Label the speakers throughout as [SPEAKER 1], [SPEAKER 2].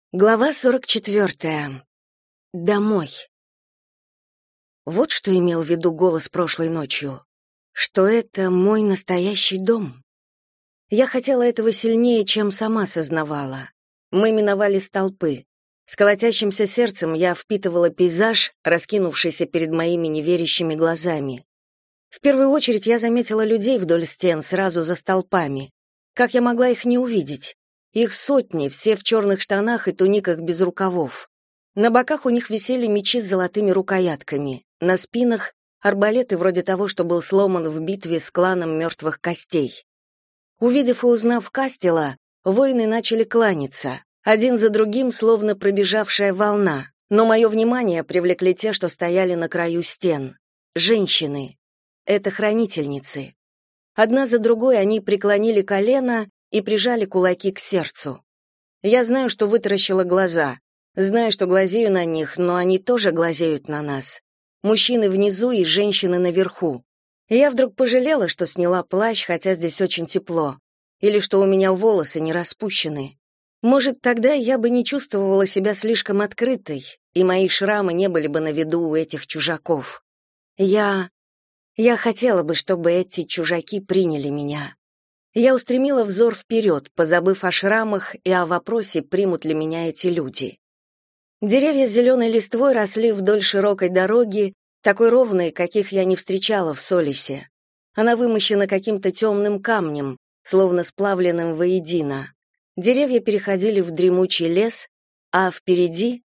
[SPEAKER 1] Глава 44. Домой. Вот что имел в виду голос прошлой ночью. Что это мой настоящий дом. Я хотела этого сильнее, чем сама сознавала. Мы миновали столпы. С колотящимся сердцем я впитывала пейзаж, раскинувшийся перед моими неверящими глазами. В первую очередь я заметила людей вдоль стен, сразу за столпами. Как я могла их не увидеть? Их сотни, все в черных штанах и туниках без рукавов. На боках у них висели мечи с золотыми рукоятками, на спинах — арбалеты вроде того, что был сломан в битве с кланом мертвых костей. Увидев и узнав Кастела, воины начали кланяться, один за другим, словно пробежавшая волна, но мое внимание привлекли те, что стояли на краю стен. Женщины. Это хранительницы. Одна за другой они преклонили колено и прижали кулаки к сердцу. Я знаю, что вытаращила глаза, знаю, что глазею на них, но они тоже глазеют на нас. Мужчины внизу и женщины наверху. И я вдруг пожалела, что сняла плащ, хотя здесь очень тепло, или что у меня волосы не распущены. Может, тогда я бы не чувствовала себя слишком открытой, и мои шрамы не были бы на виду у этих чужаков. Я хотела бы, чтобы эти чужаки приняли меня. Я устремила взор вперед, позабыв о шрамах и о вопросе, примут ли меня эти люди. Деревья с зеленой листвой росли вдоль широкой дороги, такой ровной, каких я не встречала в Солисе. Она вымощена каким-то темным камнем, словно сплавленным воедино. Деревья переходили в дремучий лес, а впереди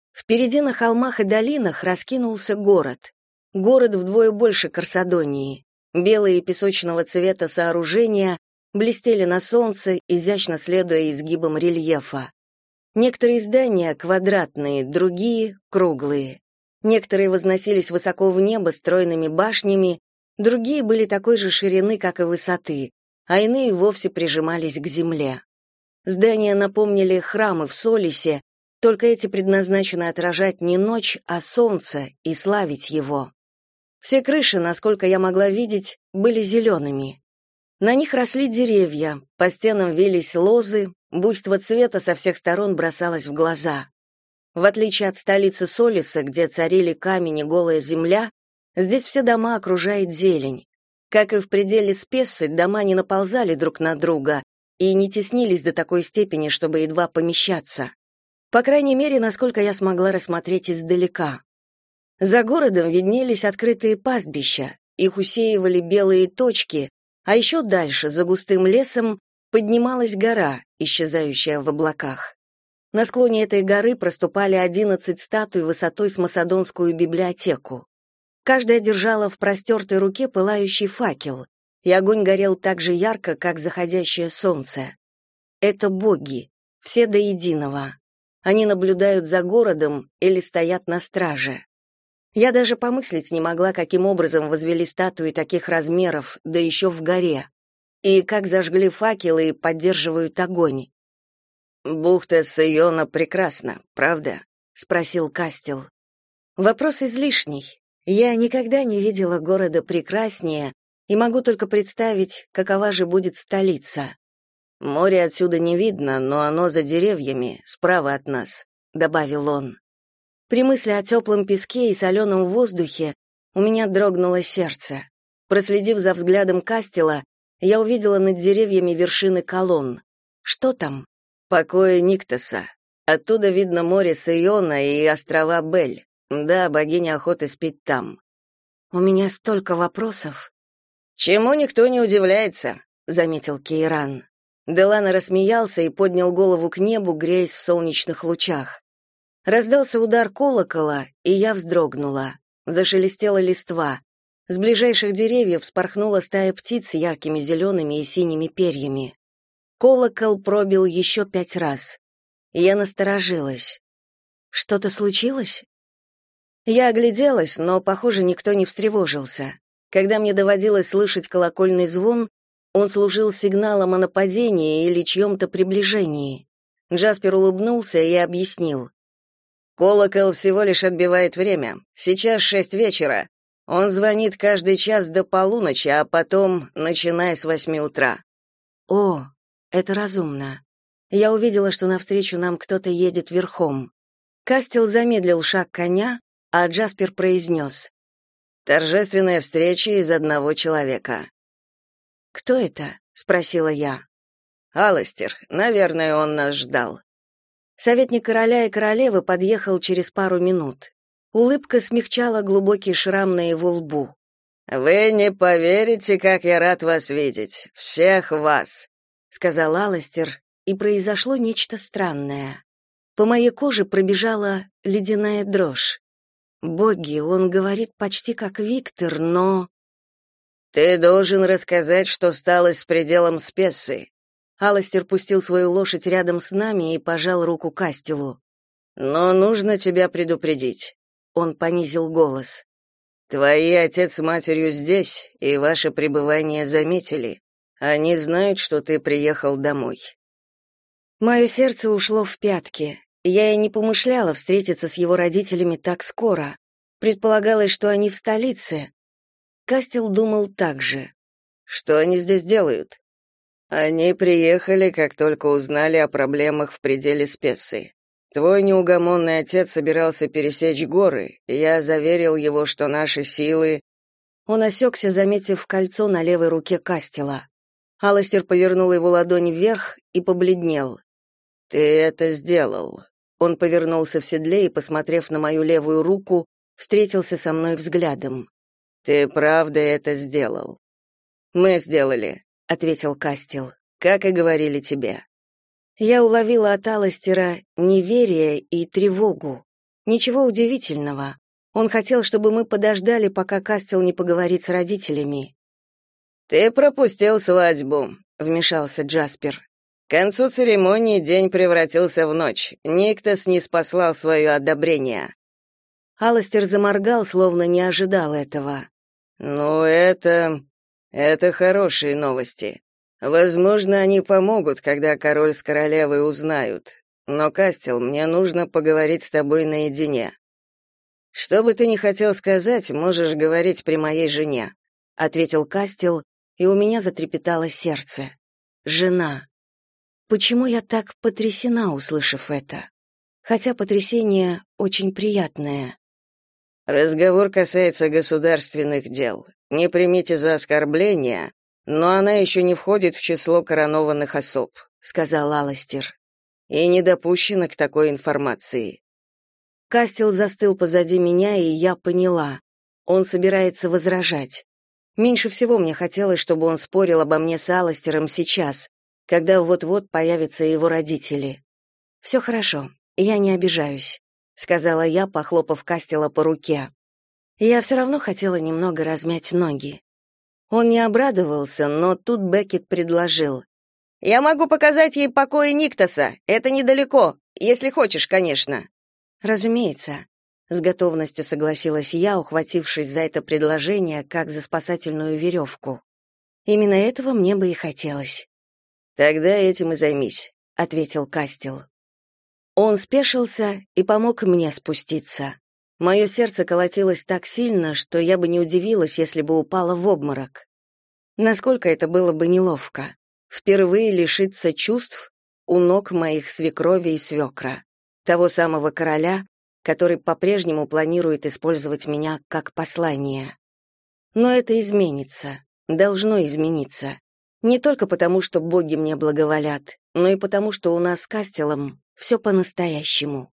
[SPEAKER 1] на холмах и долинах раскинулся город. Город вдвое больше Корсадонии. Белые песочного цвета сооружения блестели на солнце, изящно следуя изгибам рельефа. Некоторые здания квадратные, другие — круглые. Некоторые возносились высоко в небо стройными башнями, другие были такой же ширины, как и высоты, а иные вовсе прижимались к земле. Здания напомнили храмы в Солисе, только эти предназначены отражать не ночь, а солнце и славить его. Все крыши, насколько я могла видеть, были зелеными. На них росли деревья, по стенам вились лозы, буйство цвета со всех сторон бросалось в глаза. В отличие от столицы Солиса, где царили камень и голая земля, здесь все дома окружает зелень. Как и в пределе Спессы, дома не наползали друг на друга и не теснились до такой степени, чтобы едва помещаться. По крайней мере, насколько я смогла рассмотреть издалека. За городом виднелись открытые пастбища, их усеивали белые точки, а еще дальше, за густым лесом, поднималась гора, исчезающая в облаках. На склоне этой горы проступали 11 статуй высотой с Масадонскую библиотеку. Каждая держала в простертой руке пылающий факел, и огонь горел так же ярко, как заходящее солнце. Это боги, все до единого. Они наблюдают за городом или стоят на страже. Я даже помыслить не могла, каким образом возвели статуи таких размеров, да еще в горе, и как зажгли факелы и поддерживают огонь. «Бухта Сайона прекрасна, правда?» — спросил Кастел. Вопрос излишний. Я никогда не видела города прекраснее и могу только представить, какова же будет столица. «Море отсюда не видно, но оно за деревьями, справа от нас», — добавил он. При мысли о теплом песке и соленом воздухе у меня дрогнуло сердце. Проследив за взглядом Кастела, я увидела над деревьями вершины колонн. Что там? Покои Никтоса. Оттуда видно море Сайона и острова Бель. Да, богиня охоты спит там. У меня столько вопросов. Чему никто не удивляется, заметил Кейран. Делана рассмеялся и поднял голову к небу, греясь в солнечных лучах. Раздался удар колокола, и я вздрогнула. Зашелестела листва. С ближайших деревьев вспорхнула стая птиц с яркими зелеными и синими перьями. Колокол пробил еще 5 раз. Я насторожилась. Что-то случилось? Я огляделась, но, похоже, никто не встревожился. Когда мне доводилось слышать колокольный звон, он служил сигналом о нападении или чьем-то приближении. Джаспер улыбнулся и объяснил. Колокол всего лишь отбивает время. Сейчас 6 вечера. Он звонит каждый час до полуночи, а потом, начиная с 8 утра. О, это разумно. Я увидела, что навстречу нам кто-то едет верхом. Кастел замедлил шаг коня, а Джаспер произнес: «Торжественная встреча из одного человека». «Кто это?» — спросила я. «Аластер. Наверное, он нас ждал». Советник короля и королевы подъехал через пару минут. Улыбка смягчала глубокий шрам на его лбу. «Вы не поверите, как я рад вас видеть. Всех вас», — сказал Аластер, и произошло нечто странное. По моей коже пробежала ледяная дрожь. Боги, он говорит почти как Виктор, но... «Ты должен рассказать, что стало с пределом Спессы». Аластер пустил свою лошадь рядом с нами и пожал руку Кастелу. «Но нужно тебя предупредить». Он понизил голос. «Твои отец с матерью здесь, и ваше пребывание заметили. Они знают, что ты приехал домой». Мое сердце ушло в пятки. Я и не помышляла встретиться с его родителями так скоро. Предполагалось, что они в столице. Кастел думал так же. «Что они здесь делают?» «Они приехали, как только узнали о проблемах в пределе Спессы. Твой неугомонный отец собирался пересечь горы, и я заверил его, что наши силы...» Он осекся, заметив кольцо на левой руке Кастела. Аластер повернул его ладонь вверх и побледнел. «Ты это сделал». Он повернулся в седле и, посмотрев на мою левую руку, встретился со мной взглядом. «Ты правда это сделал?» «Мы сделали», — ответил Кастел, — «как и говорили тебе». Я уловила от Аластера неверие и тревогу. Ничего удивительного. Он хотел, чтобы мы подождали, пока Кастел не поговорит с родителями. «Ты пропустил свадьбу», — вмешался Джаспер. «К концу церемонии день превратился в ночь. Никтос не спаслал свое одобрение». Аластер заморгал, словно не ожидал этого. «Ну, это хорошие новости. Возможно, они помогут, когда король с королевой узнают. Но, Кастел, мне нужно поговорить с тобой наедине». «Что бы ты ни хотел сказать, можешь говорить при моей жене», — ответил Кастел, и у меня затрепетало сердце. «Жена». Почему я так потрясена, услышав это? Хотя потрясение очень приятное. «Разговор касается государственных дел. Не примите за оскорбление, но она еще не входит в число коронованных особ», — сказал Аластер. «И не допущена к такой информации». Кастел застыл позади меня, и я поняла. Он собирается возражать. Меньше всего мне хотелось, чтобы он спорил обо мне с Аластером сейчас, когда вот-вот появятся его родители. «Все хорошо, я не обижаюсь», — сказала я, похлопав Кастела по руке. Я все равно хотела немного размять ноги. Он не обрадовался, но тут Беккет предложил. «Я могу показать ей покои Никтоса, это недалеко, если хочешь, конечно». «Разумеется», — с готовностью согласилась я, ухватившись за это предложение, как за спасательную веревку. Именно этого мне бы и хотелось. «Тогда этим и займись», — ответил Кастел. Он спешился и помог мне спуститься. Мое сердце колотилось так сильно, что я бы не удивилась, если бы упала в обморок. Насколько это было бы неловко. Впервые лишиться чувств у ног моих свекрови и свекра, того самого короля, который по-прежнему планирует использовать меня как послание. Но это изменится, должно измениться. Не только потому, что боги мне благоволят, но и потому, что у нас с Кастелом все по-настоящему.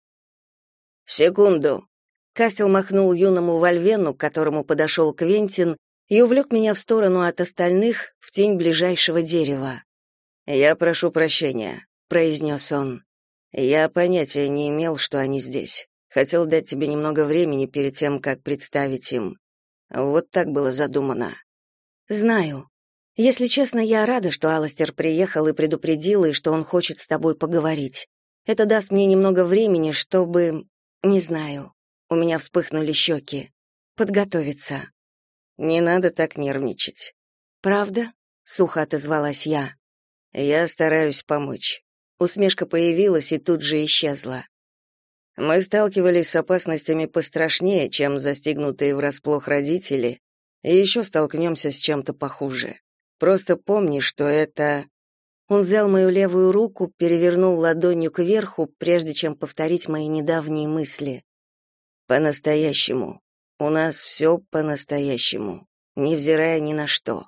[SPEAKER 1] «Секунду!» Кастел махнул юному вольвену, к которому подошел Квентин, и увлек меня в сторону от остальных, в тень ближайшего дерева. «Я прошу прощения», — произнес он. «Я понятия не имел, что они здесь. Хотел дать тебе немного времени перед тем, как представить им. Вот так было задумано». «Знаю. Если честно, я рада, что Аластер приехал и предупредил, и что он хочет с тобой поговорить. Это даст мне немного времени, чтобы... Не знаю». У меня вспыхнули щеки. «Подготовиться». «Не надо так нервничать». «Правда?» — сухо отозвалась я. «Я стараюсь помочь». Усмешка появилась и тут же исчезла. «Мы сталкивались с опасностями пострашнее, чем застигнутые врасплох родители, и еще столкнемся с чем-то похуже. Просто помни, что это...» Он взял мою левую руку, перевернул ладонью кверху, прежде чем повторить мои недавние мысли. По-настоящему. У нас все по-настоящему, невзирая ни на что.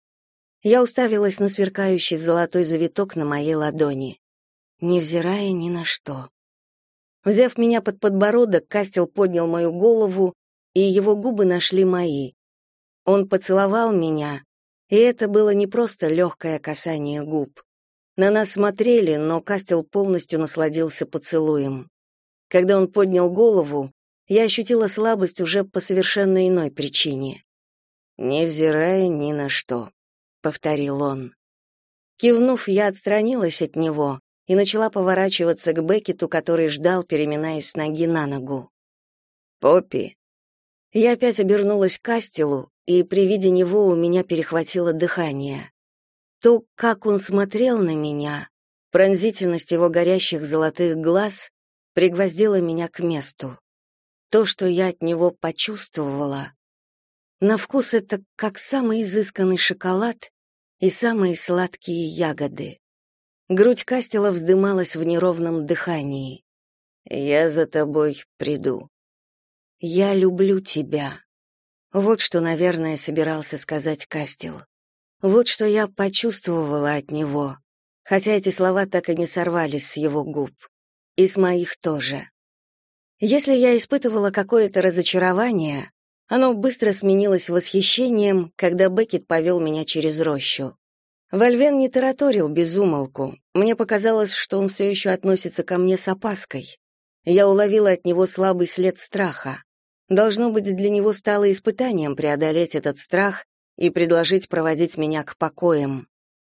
[SPEAKER 1] Я уставилась на сверкающий золотой завиток на моей ладони. Невзирая ни на что. Взяв меня под подбородок, Кастел поднял мою голову, и его губы нашли мои. Он поцеловал меня, и это было не просто легкое касание губ. На нас смотрели, но Кастел полностью насладился поцелуем. Когда он поднял голову, я ощутила слабость уже по совершенно иной причине. «Невзирая ни на что», — повторил он. Кивнув, я отстранилась от него и начала поворачиваться к Беккету, который ждал, переминаясь с ноги на ногу. «Поппи». Я опять обернулась к Кастелу, и при виде него у меня перехватило дыхание. То, как он смотрел на меня, пронзительность его горящих золотых глаз пригвоздила меня к месту. То, что я от него почувствовала, на вкус это как самый изысканный шоколад и самые сладкие ягоды. Грудь Кастела вздымалась в неровном дыхании. «Я за тобой приду». «Я люблю тебя». Вот что, наверное, собирался сказать Кастел. Вот что я почувствовала от него, хотя эти слова так и не сорвались с его губ. И с моих тоже. Если я испытывала какое-то разочарование, оно быстро сменилось восхищением, когда Беккет повел меня через рощу. Вольвен не тараторил без умолку. Мне показалось, что он все еще относится ко мне с опаской. Я уловила от него слабый след страха. Должно быть, для него стало испытанием преодолеть этот страх и предложить проводить меня к покоям.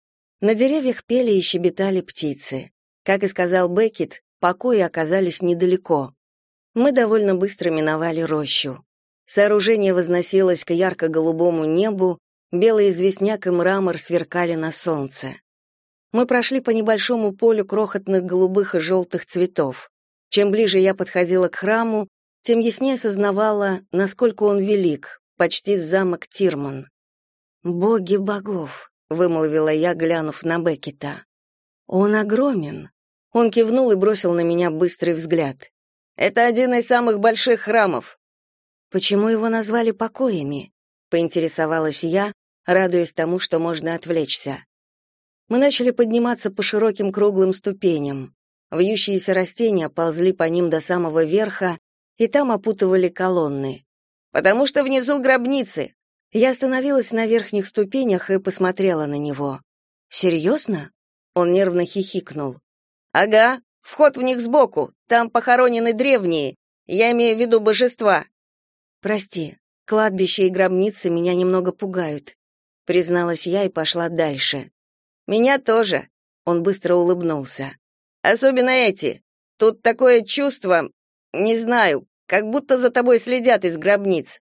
[SPEAKER 1] На деревьях пели и щебетали птицы. Как и сказал Беккет, покои оказались недалеко. Мы довольно быстро миновали рощу. Сооружение возносилось к ярко-голубому небу, белый известняк и мрамор сверкали на солнце. Мы прошли по небольшому полю крохотных голубых и желтых цветов. Чем ближе я подходила к храму, тем яснее сознавала, насколько он велик, почти замок Тирман. «Боги богов», — вымолвила я, глянув на Беккета. «Он огромен». Он кивнул и бросил на меня быстрый взгляд. «Это один из самых больших храмов». «Почему его назвали покоями?» — поинтересовалась я, радуясь тому, что можно отвлечься. Мы начали подниматься по широким круглым ступеням. Вьющиеся растения ползли по ним до самого верха, и там опутывали колонны. «Потому что внизу гробницы». Я остановилась на верхних ступенях и посмотрела на него. «Серьезно?» Он нервно хихикнул. «Ага, вход в них сбоку, там похоронены древние, я имею в виду божества». «Прости, кладбища и гробницы меня немного пугают», призналась я и пошла дальше. «Меня тоже», он быстро улыбнулся. «Особенно эти. Тут такое чувство, не знаю, как будто за тобой следят из гробниц».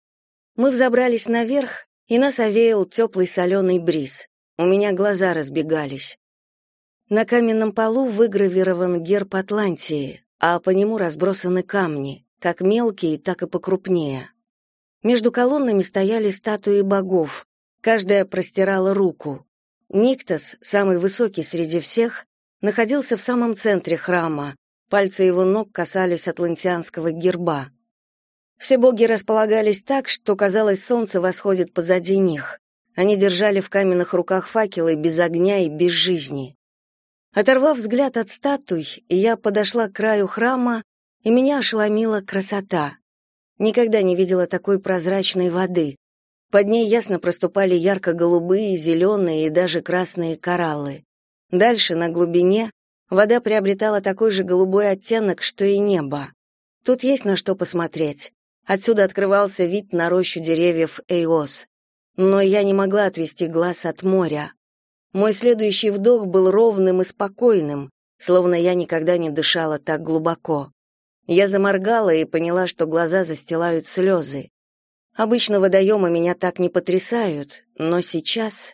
[SPEAKER 1] Мы взобрались наверх, и нас овеял теплый соленый бриз. У меня глаза разбегались. На каменном полу выгравирован герб Атлантии, а по нему разбросаны камни, как мелкие, так и покрупнее. Между колоннами стояли статуи богов, каждая простирала руку. Никтос, самый высокий среди всех, находился в самом центре храма, пальцы его ног касались атлантианского герба. Все боги располагались так, что, казалось, солнце восходит позади них. Они держали в каменных руках факелы без огня и без жизни. Оторвав взгляд от статуй, я подошла к краю храма, и меня ошеломила красота. Никогда не видела такой прозрачной воды. Под ней ясно проступали ярко-голубые, зеленые и даже красные кораллы. Дальше, на глубине, вода приобретала такой же голубой оттенок, что и небо. Тут есть на что посмотреть. Отсюда открывался вид на рощу деревьев Эйос. Но я не могла отвести глаз от моря. Мой следующий вдох был ровным и спокойным, словно я никогда не дышала так глубоко. Я заморгала и поняла, что глаза застилают слезы. Обычно водоемы меня так не потрясают, но сейчас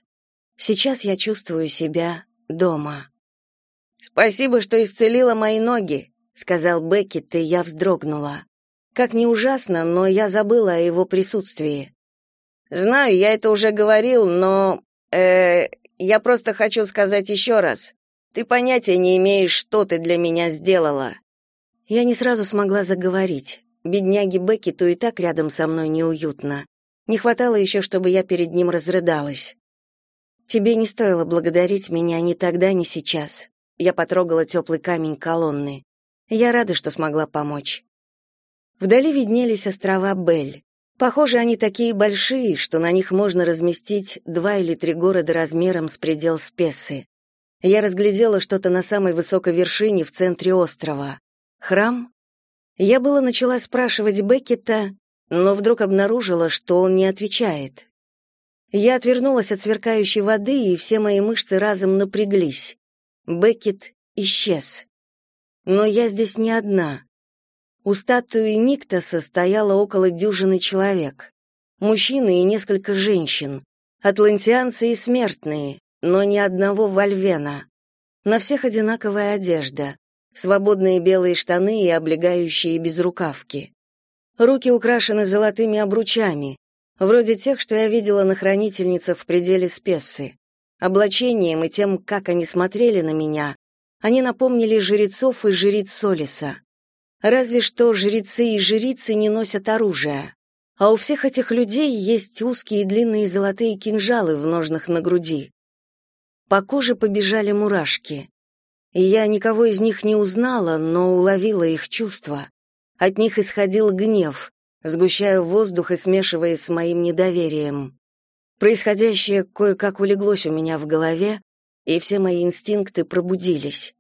[SPEAKER 1] я чувствую себя дома. «Спасибо, что исцелила мои ноги», — сказал Беккет, и я вздрогнула. Как ни ужасно, но я забыла о его присутствии. «Знаю, я это уже говорил, но... Я просто хочу сказать еще раз. Ты понятия не имеешь, что ты для меня сделала». Я не сразу смогла заговорить. Бедняге Беккету и так рядом со мной неуютно. Не хватало еще, чтобы я перед ним разрыдалась. «Тебе не стоило благодарить меня ни тогда, ни сейчас». Я потрогала теплый камень колонны. Я рада, что смогла помочь. Вдали виднелись острова Бель. Похоже, они такие большие, что на них можно разместить 2 или 3 города размером с предел Спессы. Я разглядела что-то на самой высокой вершине в центре острова. Храм? Я было начала спрашивать Беккета, но вдруг обнаружила, что он не отвечает. Я отвернулась от сверкающей воды, и все мои мышцы разом напряглись. Беккет исчез. Но я здесь не одна. У статуи Никтоса стояло около дюжины человек. Мужчины и несколько женщин. Атлантианцы и смертные, но ни одного вольвена. На всех одинаковая одежда. Свободные белые штаны и облегающие безрукавки. Руки украшены золотыми обручами, вроде тех, что я видела на хранительницах в пределе Спессы. Облачением и тем, как они смотрели на меня, они напомнили жрецов и жриц Солиса. Разве что жрецы и жрицы не носят оружия. А у всех этих людей есть узкие и длинные золотые кинжалы в ножнах на груди. По коже побежали мурашки. Я никого из них не узнала, но уловила их чувства. От них исходил гнев, сгущая воздух и смешиваясь с моим недоверием. Происходящее кое-как улеглось у меня в голове, и все мои инстинкты пробудились.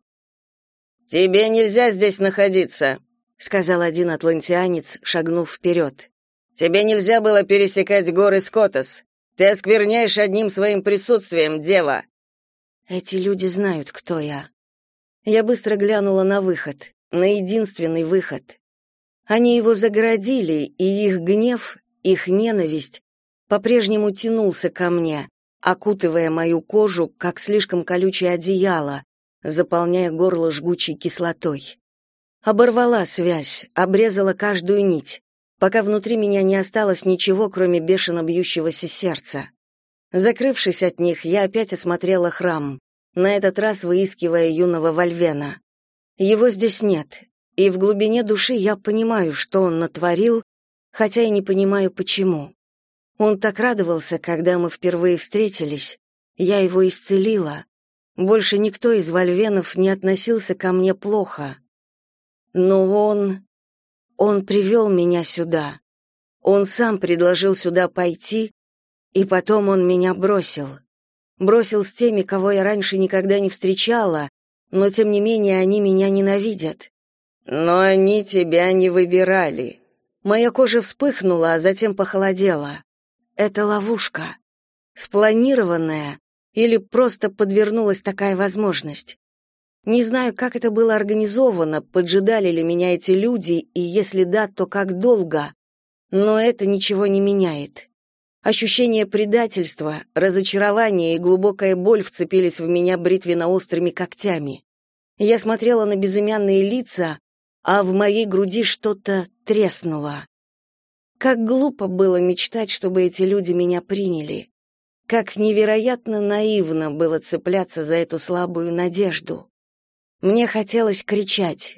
[SPEAKER 1] «Тебе нельзя здесь находиться», — сказал один атлантианец, шагнув вперед. «Тебе нельзя было пересекать горы Скотос. Ты оскверняешь одним своим присутствием, дева». Эти люди знают, кто я. Я быстро глянула на выход, на единственный выход. Они его загородили, и их гнев, их ненависть по-прежнему тянулся ко мне, окутывая мою кожу, как слишком колючее одеяло, заполняя горло жгучей кислотой. Оборвала связь, обрезала каждую нить, пока внутри меня не осталось ничего, кроме бешено бьющегося сердца. Закрывшись от них, я опять осмотрела храм, на этот раз выискивая юного вольвена. Его здесь нет, и в глубине души я понимаю, что он натворил, хотя и не понимаю, почему. Он так радовался, когда мы впервые встретились, я его исцелила. Больше никто из вольвенов не относился ко мне плохо. Но он привел меня сюда. Он сам предложил сюда пойти, и потом он меня бросил. Бросил с теми, кого я раньше никогда не встречала, но тем не менее они меня ненавидят. Но они тебя не выбирали. Моя кожа вспыхнула, а затем похолодела. Это ловушка. Спланированная или просто подвернулась такая возможность. Не знаю, как это было организовано, поджидали ли меня эти люди, и если да, то как долго. Но это ничего не меняет. Ощущение предательства, разочарование и глубокая боль вцепились в меня бритвенно-острыми когтями. Я смотрела на безымянные лица, а в моей груди что-то треснуло. Как глупо было мечтать, чтобы эти люди меня приняли. Как невероятно наивно было цепляться за эту слабую надежду. Мне хотелось кричать,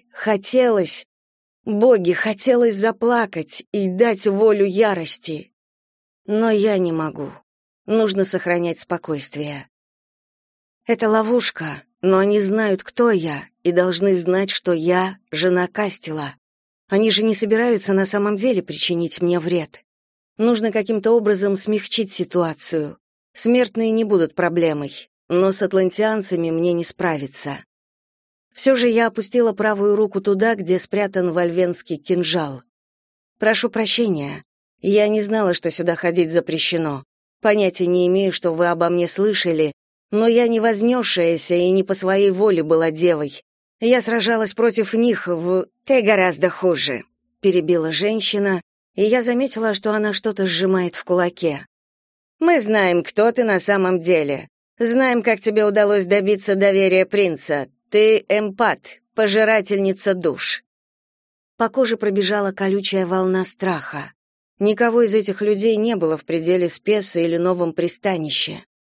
[SPEAKER 1] боги, хотелось заплакать и дать волю ярости. Но я не могу. Нужно сохранять спокойствие. Это ловушка, но они знают, кто я, и должны знать, что я жена Кастила. Они же не собираются на самом деле причинить мне вред. Нужно каким-то образом смягчить ситуацию. Смертные не будут проблемой, но с атлантианцами мне не справиться. Все же я опустила правую руку туда, где спрятан вольвенский кинжал. Прошу прощения. Я не знала, что сюда ходить запрещено. Понятия не имею, что вы обо мне слышали, но я не вознесшаяся и не по своей воле была девой. Я сражалась против них в... «Ты гораздо хуже», — перебила женщина, и я заметила, что она что-то сжимает в кулаке. «Мы знаем, кто ты на самом деле. Знаем, как тебе удалось добиться доверия принца. Ты эмпат, пожирательница душ». По коже пробежала колючая волна страха. Никого из этих людей не было в пределе Спессы или новом пристанище.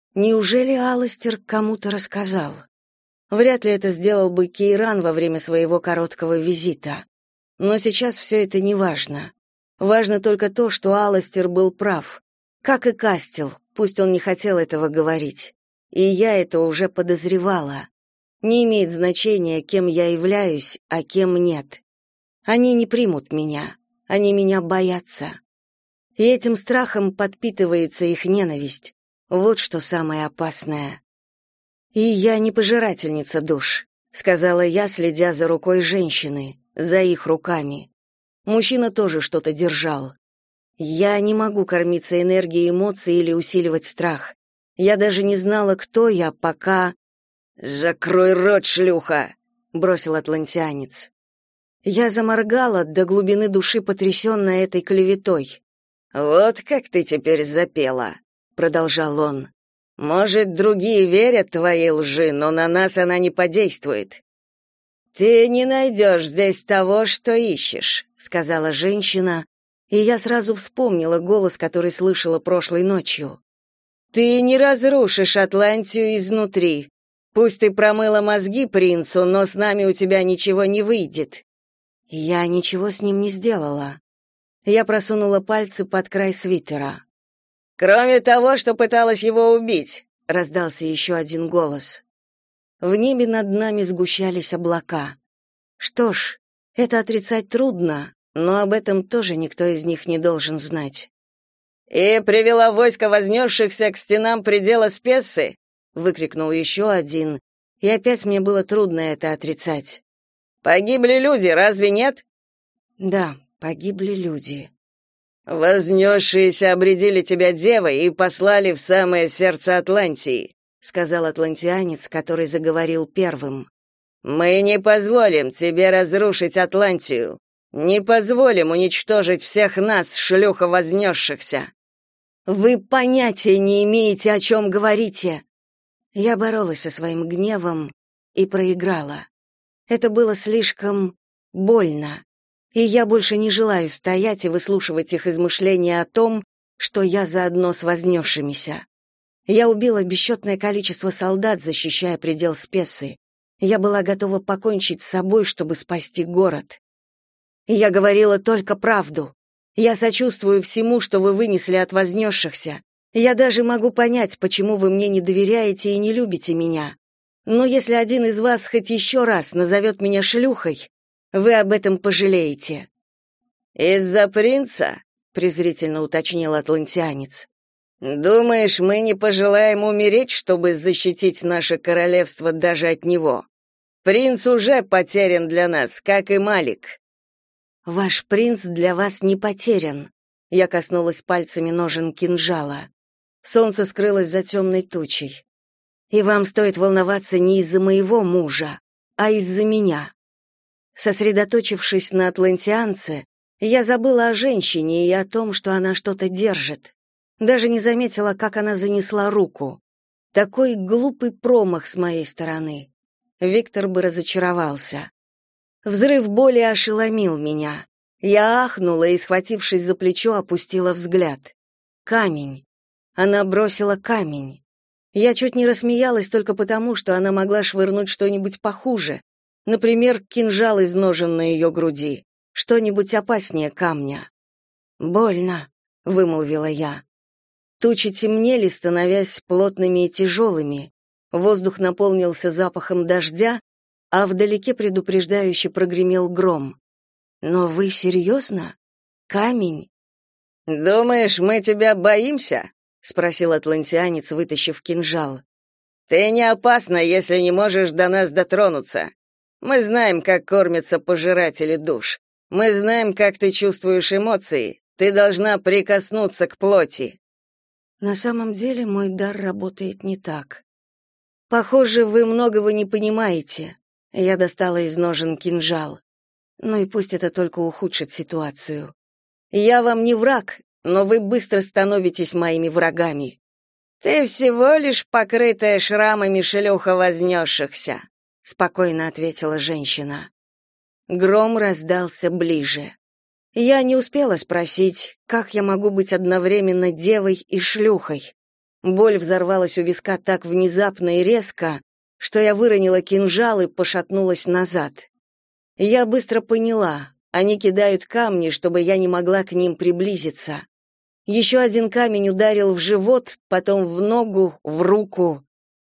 [SPEAKER 1] Неужели Аластер кому-то рассказал? Вряд ли это сделал бы Кейран во время своего короткого визита. Но сейчас все это не важно. Важно только то, что Аластер был прав. Как и Кастел, пусть он не хотел этого говорить. И я это уже подозревала. Не имеет значения, кем я являюсь, а кем нет. Они не примут меня. Они меня боятся. И этим страхом подпитывается их ненависть. Вот что самое опасное. «И я не пожирательница душ», — сказала я, следя за рукой женщины, за их руками. Мужчина тоже что-то держал. Я не могу кормиться энергией эмоций или усиливать страх. Я даже не знала, кто я, пока... «Закрой рот, шлюха!» — бросил атлантианец. Я заморгала, до глубины души потрясенная этой клеветой. «Вот как ты теперь запела», — продолжал он. «Может, другие верят твоей лжи, но на нас она не подействует». «Ты не найдешь здесь того, что ищешь», — сказала женщина, и я сразу вспомнила голос, который слышала прошлой ночью. «Ты не разрушишь Атлантию изнутри. Пусть ты промыла мозги принцу, но с нами у тебя ничего не выйдет». Я ничего с ним не сделала. Я просунула пальцы под край свитера. «Кроме того, что пыталась его убить», — раздался еще один голос. В небе над нами сгущались облака. Что ж, это отрицать трудно, но об этом тоже никто из них не должен знать. «И привела войско вознесшихся к стенам предела Спессы?» — выкрикнул еще один, и опять мне было трудно это отрицать. «Погибли люди, разве нет?» «Да, погибли люди». «Вознесшиеся обредили тебя девой и послали в самое сердце Атлантии», — сказал атлантианец, который заговорил первым. «Мы не позволим тебе разрушить Атлантию. Не позволим уничтожить всех нас, шлюха вознесшихся». «Вы понятия не имеете, о чем говорите». Я боролась со своим гневом и проиграла. Это было слишком больно, и я больше не желаю стоять и выслушивать их измышления о том, что я заодно с вознесшимися. Я убила бесчетное количество солдат, защищая предел Спессы. Я была готова покончить с собой, чтобы спасти город. Я говорила только правду. Я сочувствую всему, что вы вынесли от вознесшихся. Я даже могу понять, почему вы мне не доверяете и не любите меня. Но если один из вас хоть еще раз назовет меня шлюхой, вы об этом пожалеете». «Из-за принца?» — презрительно уточнил атлантианец. «Думаешь, мы не пожелаем умереть, чтобы защитить наше королевство даже от него? Принц уже потерян для нас, как и Малик». «Ваш принц для вас не потерян». Я коснулась пальцами ножен кинжала. Солнце скрылось за темной тучей. «И вам стоит волноваться не из-за моего мужа, а из-за меня». Сосредоточившись на атлантианце, я забыла о женщине и о том, что она что-то держит. Даже не заметила, как она занесла руку. Такой глупый промах с моей стороны. Виктор бы разочаровался. Взрыв боли ошеломил меня. Я ахнула и, схватившись за плечо, опустила взгляд. Камень. Она бросила камень. Я чуть не рассмеялась только потому, что она могла швырнуть что-нибудь похуже. Например, кинжал из ножен на ее груди. Что-нибудь опаснее камня. «Больно», — вымолвила я. Тучи темнели, становясь плотными и тяжелыми. Воздух наполнился запахом дождя, а вдалеке предупреждающе прогремел гром. «Но вы серьезно? Камень?» «Думаешь, мы тебя боимся?» — спросил атлантианец, вытащив кинжал. «Ты не опасна, если не можешь до нас дотронуться. Мы знаем, как кормятся пожиратели душ. Мы знаем, как ты чувствуешь эмоции. Ты должна прикоснуться к плоти». На самом деле мой дар работает не так. Похоже, вы многого не понимаете. Я достала из ножен кинжал. Ну и пусть это только ухудшит ситуацию. Я вам не враг, но вы быстро становитесь моими врагами. Ты всего лишь покрытая шрамами шлюха вознесшихся, спокойно ответила женщина. Гром раздался ближе. Я не успела спросить, как я могу быть одновременно девой и шлюхой. Боль взорвалась у виска так внезапно и резко, что я выронила кинжал и пошатнулась назад. Я быстро поняла, они кидают камни, чтобы я не могла к ним приблизиться. Еще один камень ударил в живот, потом в ногу, в руку.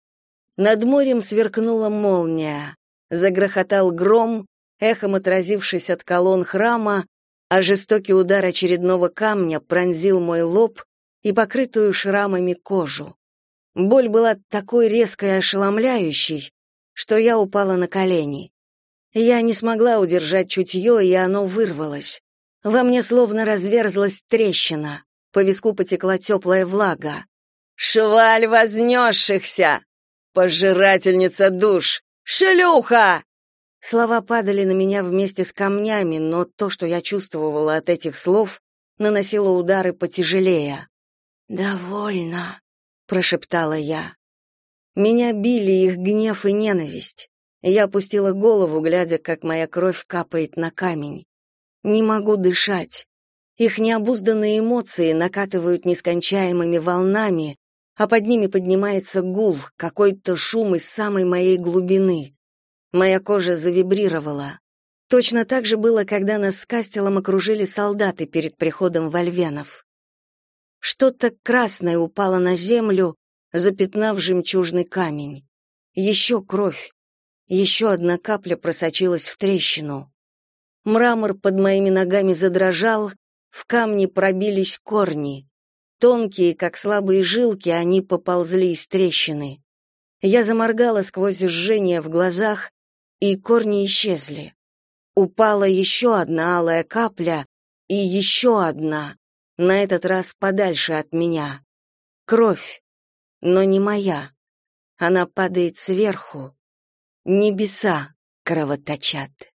[SPEAKER 1] Над морем сверкнула молния. Загрохотал гром, эхом отразившись от колонн храма, а жестокий удар очередного камня пронзил мой лоб и покрытую шрамами кожу. Боль была такой резкой и ошеломляющей, что я упала на колени. Я не смогла удержать чутье, и оно вырвалось. Во мне словно разверзлась трещина. По виску потекла теплая влага. «Шваль вознесшихся! Пожирательница душ! Шлюха!» Слова падали на меня вместе с камнями, но то, что я чувствовала от этих слов, наносило удары потяжелее. «Довольно», — прошептала я. Меня били их гнев и ненависть. Я опустила голову, глядя, как моя кровь капает на камень. Не могу дышать. Их необузданные эмоции накатывают нескончаемыми волнами, а под ними поднимается гул, какой-то шум из самой моей глубины. Моя кожа завибрировала. Точно так же было, когда нас с Кастелом окружили солдаты перед приходом вольвенов. Что-то красное упало на землю, запятнав жемчужный камень. Еще кровь. Еще одна капля просочилась в трещину. Мрамор под моими ногами задрожал, в камне пробились корни. Тонкие, как слабые жилки, они поползли из трещины. Я заморгала сквозь жжение в глазах, и корни исчезли. Упала еще одна алая капля, и еще одна, на этот раз подальше от меня. Кровь, но не моя. Она падает сверху. Небеса кровоточат.